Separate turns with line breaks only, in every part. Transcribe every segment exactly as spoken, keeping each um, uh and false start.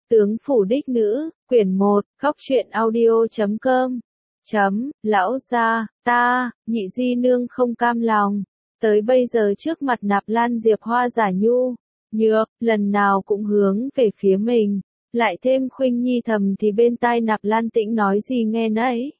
Tướng phủ đích nữ, quyển một, khóc truyện audio chấm com. Chấm, lão gia, ta, nhị di nương không cam lòng. Tới bây giờ trước mặt Nạp Lan Diệp Hoa giả nhu, nhược, lần nào cũng hướng về phía mình. Lại thêm Khuynh Nhi thầm thì bên tai Nạp Lan Tĩnh nói gì nghe nấy.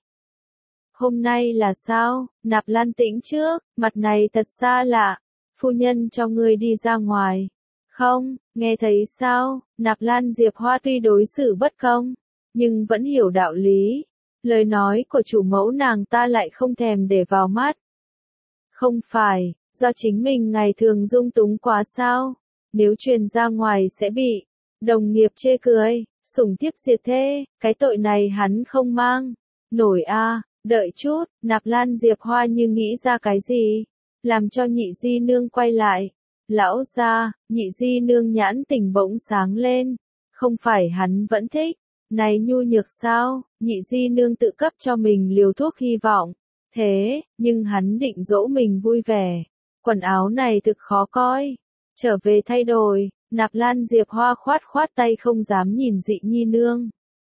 Hôm nay là sao? Nạp Lan Tĩnh trước, mặt này thật xa lạ. Phu nhân cho ngươi đi ra ngoài. Không, nghe thấy sao? Nạp Lan Diệp Hoa tuy đối xử bất công, nhưng vẫn hiểu đạo lý. Lời nói của chủ mẫu nàng ta lại không thèm để vào mắt. Không phải, do chính mình ngày thường dung túng quá sao? Nếu truyền ra ngoài sẽ bị đồng nghiệp chê cười, sủng thiếp diệt thê, cái tội này hắn không mang nổi a. À, đợi chút, Nạp Lan Diệp Hoa như nghĩ ra cái gì, làm cho nhị di nương quay lại. Lão gia, nhị di nương nhãn tỉnh bỗng sáng lên, không phải hắn vẫn thích, này nhu nhược sao, nhị di nương tự cấp cho mình liều thuốc hy vọng, thế, nhưng hắn định dỗ mình vui vẻ, quần áo này thực khó coi, trở về thay đổi, Nạp Lan Diệp Hoa khoát khoát tay không dám nhìn dị nhi nương.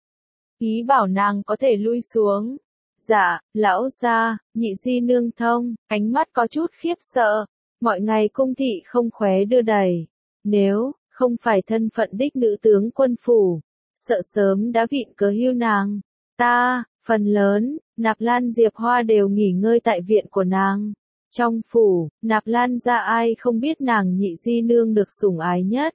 Ý bảo nàng có thể lui xuống. Dạ, lão gia, nhị di nương thông, ánh mắt có chút khiếp sợ. Mọi ngày cung thị không khóe đưa đẩy. Nếu không phải thân phận đích nữ tướng quân phủ, sợ sớm đã vịn cớ hưu nàng. Ta, phần lớn, Nạp Lan Diệp Hoa đều nghỉ ngơi tại viện của nàng. Trong phủ, Nạp Lan gia ai không biết nàng nhị di nương được sủng ái nhất.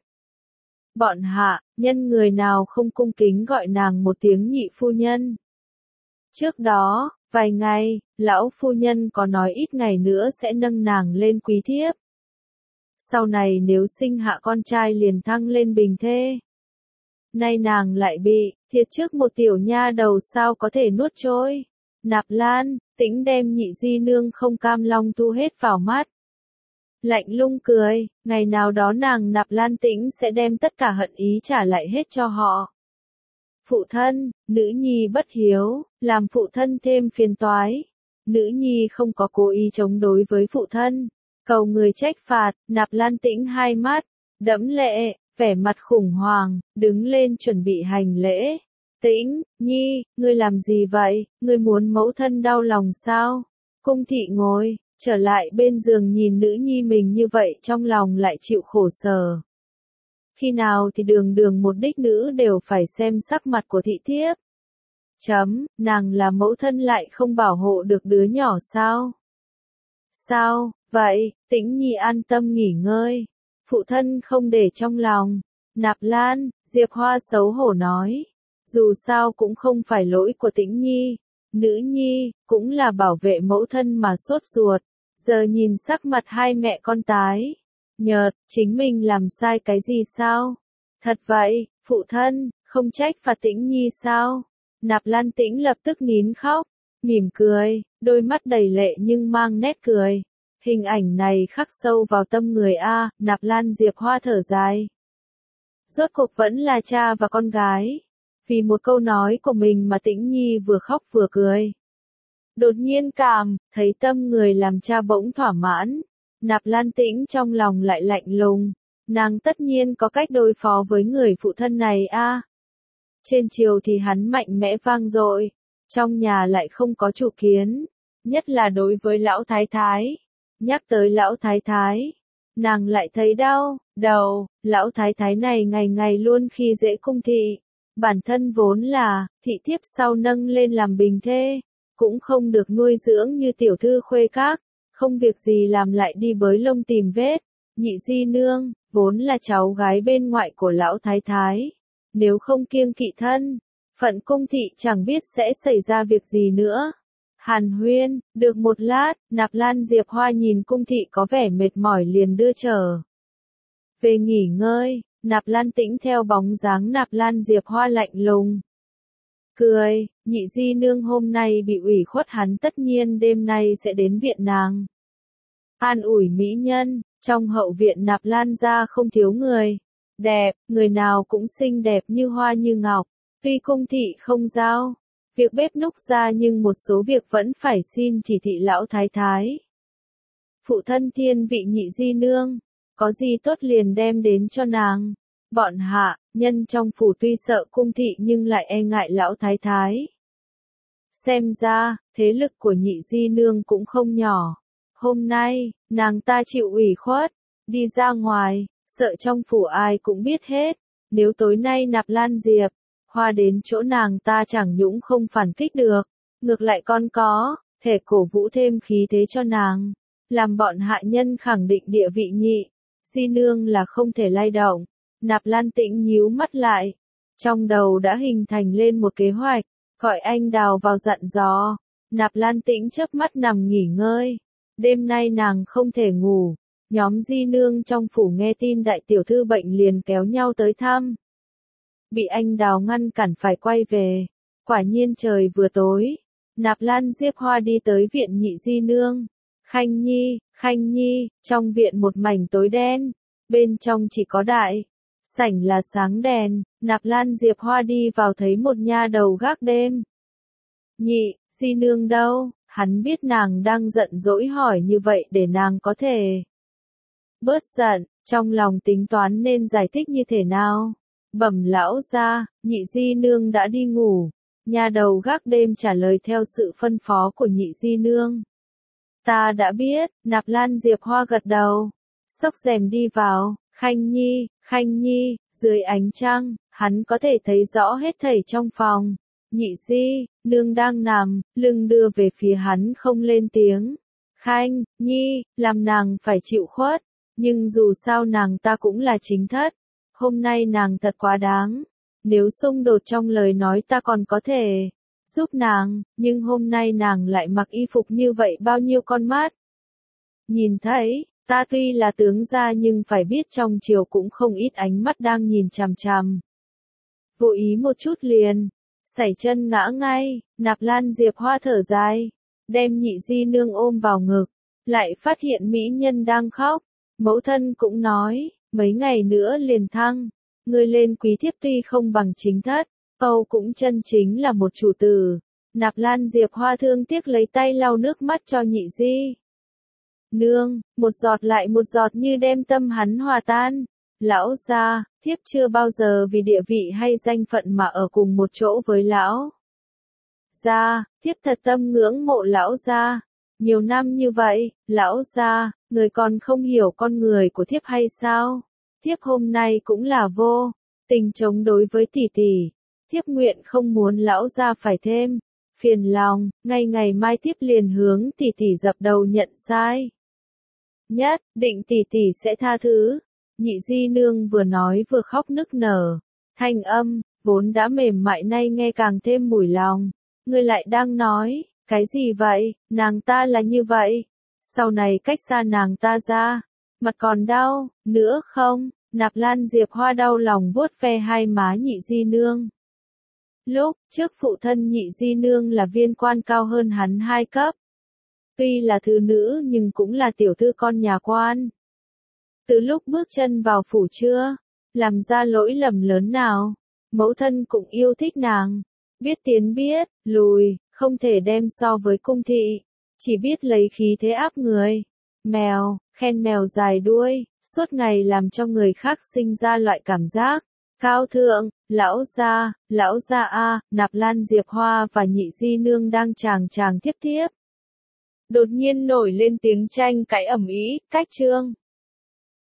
Bọn hạ, nhân người nào không cung kính gọi nàng một tiếng nhị phu nhân. Trước đó, vài ngày, lão phu nhân có nói ít ngày nữa sẽ nâng nàng lên quý thiếp. Sau này nếu sinh hạ con trai liền thăng lên bình thê. Nay nàng lại bị, thiệt trước một tiểu nha đầu sao có thể nuốt trôi. Nạp Lan, Tĩnh đem nhị di nương không cam lòng thu hết vào mắt. Lạnh lung cười, ngày nào đó nàng Nạp Lan Tĩnh sẽ đem tất cả hận ý trả lại hết cho họ. Phụ thân, nữ nhi bất hiếu, làm phụ thân thêm phiền toái. Nữ nhi không có cố ý chống đối với phụ thân. Cầu người trách phạt, Nạp Lan Tĩnh hai mắt, đẫm lệ, vẻ mặt khủng hoảng, đứng lên chuẩn bị hành lễ. Tĩnh, nhi, ngươi làm gì vậy, ngươi muốn mẫu thân đau lòng sao? Cung thị ngồi, trở lại bên giường nhìn nữ nhi mình như vậy trong lòng lại chịu khổ sở. Khi nào thì đường đường một đích nữ đều phải xem sắc mặt của thị thiếp. Chấm, nàng là mẫu thân lại không bảo hộ được đứa nhỏ sao? Sao, vậy, Tĩnh nhi an tâm nghỉ ngơi. Phụ thân không để trong lòng. Nạp Lan, Diệp Hoa xấu hổ nói. Dù sao cũng không phải lỗi của Tĩnh nhi. Nữ nhi, cũng là bảo vệ mẫu thân mà sốt ruột. Giờ nhìn sắc mặt hai mẹ con tái nhợt, chính mình làm sai cái gì sao? Thật vậy, phụ thân, không trách phạt Tĩnh nhi sao? Nạp Lan Tĩnh lập tức nín khóc, mỉm cười, đôi mắt đầy lệ nhưng mang nét cười. Hình ảnh này khắc sâu vào tâm người a. Nạp Lan Diệp Hoa thở dài. Rốt cuộc vẫn là cha và con gái. Vì một câu nói của mình mà Tĩnh nhi vừa khóc vừa cười. Đột nhiên cảm thấy tâm người làm cha bỗng thỏa mãn. Nạp Lan Tĩnh trong lòng lại lạnh lùng, nàng tất nhiên có cách đối phó với người phụ thân này a. À. Trên triều thì hắn mạnh mẽ vang dội, trong nhà lại không có chủ kiến, nhất là đối với lão thái thái. Nhắc tới lão thái thái, nàng lại thấy đau đầu, lão thái thái này ngày ngày luôn khi dễ cung thị, bản thân vốn là thị thiếp sau nâng lên làm bình thê, cũng không được nuôi dưỡng như tiểu thư khuê các. Không việc gì làm lại đi bới lông tìm vết. Nhị di nương, vốn là cháu gái bên ngoại của lão thái thái. Nếu không kiêng kỵ thân, phận cung thị chẳng biết sẽ xảy ra việc gì nữa. Hàn huyên, được một lát, Nạp Lan Diệp Hoa nhìn cung thị có vẻ mệt mỏi liền đưa trở về nghỉ ngơi. Nạp Lan Tĩnh theo bóng dáng Nạp Lan Diệp Hoa lạnh lùng. Cười, nhị di nương hôm nay bị ủy khuất hắn tất nhiên đêm nay sẽ đến viện nàng. An ủi mỹ nhân, trong hậu viện Nạp Lan gia không thiếu người. Đẹp, người nào cũng xinh đẹp như hoa như ngọc. Tuy cung thị không giao việc bếp núc ra nhưng một số việc vẫn phải xin chỉ thị lão thái thái. Phụ thân thiên vị nhị di nương, có gì tốt liền đem đến cho nàng. Bọn hạ, nhân trong phủ tuy sợ cung thị nhưng lại e ngại lão thái thái. Xem ra, thế lực của nhị di nương cũng không nhỏ. Hôm nay, nàng ta chịu ủy khuất, đi ra ngoài, sợ trong phủ ai cũng biết hết. Nếu tối nay Nạp Lan Diệp Hoa đến chỗ nàng ta chẳng những không phản kích được, ngược lại còn có thể cổ vũ thêm khí thế cho nàng, làm bọn hạ nhân khẳng định địa vị nhị di nương là không thể lay động. Nạp Lan Tĩnh nhíu mắt lại, trong đầu đã hình thành lên một kế hoạch, gọi anh Đào vào dặn dò. Nạp Lan Tĩnh chớp mắt nằm nghỉ ngơi, đêm nay nàng không thể ngủ. Nhóm di nương trong phủ nghe tin đại tiểu thư bệnh liền kéo nhau tới thăm. Bị anh Đào ngăn cản phải quay về. Quả nhiên trời vừa tối, Nạp Lan Diệp Hoa đi tới viện nhị di nương. Khanh Nhi, Khanh Nhi, trong viện một mảnh tối đen, bên trong chỉ có đại sảnh là sáng đèn. Nạp Lan Diệp Hoa đi vào thấy một nha đầu gác đêm. Nhị di nương đâu? Hắn biết nàng đang giận dỗi hỏi như vậy để nàng có thể bớt giận, trong lòng tính toán nên giải thích như thế nào. Bẩm lão gia, nhị di nương đã đi ngủ. Nha đầu gác đêm trả lời theo sự phân phó của nhị di nương. Ta đã biết. Nạp Lan Diệp Hoa gật đầu, xốc rèm đi vào. Khanh Nhi, Khanh Nhi, dưới ánh trăng, hắn có thể thấy rõ hết thảy trong phòng. Nhị di nương đang nằm, lưng đưa về phía hắn không lên tiếng. Khanh Nhi, làm nàng phải chịu khuất, nhưng dù sao nàng ta cũng là chính thất. Hôm nay nàng thật quá đáng. Nếu xung đột trong lời nói ta còn có thể giúp nàng, nhưng hôm nay nàng lại mặc y phục như vậy bao nhiêu con mắt nhìn thấy. Ta tuy là tướng gia nhưng phải biết trong triều cũng không ít ánh mắt đang nhìn chằm chằm. Vô ý một chút liền sảy chân ngã ngay. Nạp Lan Diệp Hoa thở dài, đem nhị di nương ôm vào ngực, lại phát hiện mỹ nhân đang khóc. Mẫu thân cũng nói, mấy ngày nữa liền thăng, ngươi lên quý thiếp tuy không bằng chính thất, Âu cũng chân chính là một chủ tử. Nạp Lan Diệp Hoa thương tiếc lấy tay lau nước mắt cho nhị di nương, một giọt lại một giọt như đem tâm hắn hòa tan. Lão gia, thiếp chưa bao giờ vì địa vị hay danh phận mà ở cùng một chỗ với lão gia, thiếp thật tâm ngưỡng mộ lão gia. Nhiều năm như vậy, lão gia, người còn không hiểu con người của thiếp hay sao? Thiếp hôm nay cũng là vô tình chống đối với tỷ tỷ. Thiếp nguyện không muốn lão gia phải thêm phiền lòng, ngay ngày mai thiếp liền hướng tỷ tỷ dập đầu nhận sai. Nhất định tỷ tỷ sẽ tha thứ. Nhị di nương vừa nói vừa khóc nức nở, thanh âm vốn đã mềm mại nay nghe càng thêm mùi lòng. Ngươi lại đang nói cái gì vậy? Nàng ta là như vậy, sau này cách xa nàng ta ra, mặt còn đau nữa không? Nạp Lan Diệp Hoa đau lòng vuốt ve hai má nhị di nương. Lúc trước phụ thân nhị di nương là viên quan cao hơn hắn hai cấp. Tuy là thứ nữ nhưng cũng là tiểu thư con nhà quan. Từ lúc bước chân vào phủ chưa làm ra lỗi lầm lớn nào, mẫu thân cũng yêu thích nàng. Biết tiến biết lùi, không thể đem so với cung thị, chỉ biết lấy khí thế áp người. Mèo, khen mèo dài đuôi, suốt ngày làm cho người khác sinh ra loại cảm giác cao thượng. Lão gia, lão gia a, Nạp Lan Diệp Hoa và nhị di nương đang chàng chàng thiếp thiếp. Đột nhiên nổi lên tiếng tranh cãi ầm ĩ, cách trương.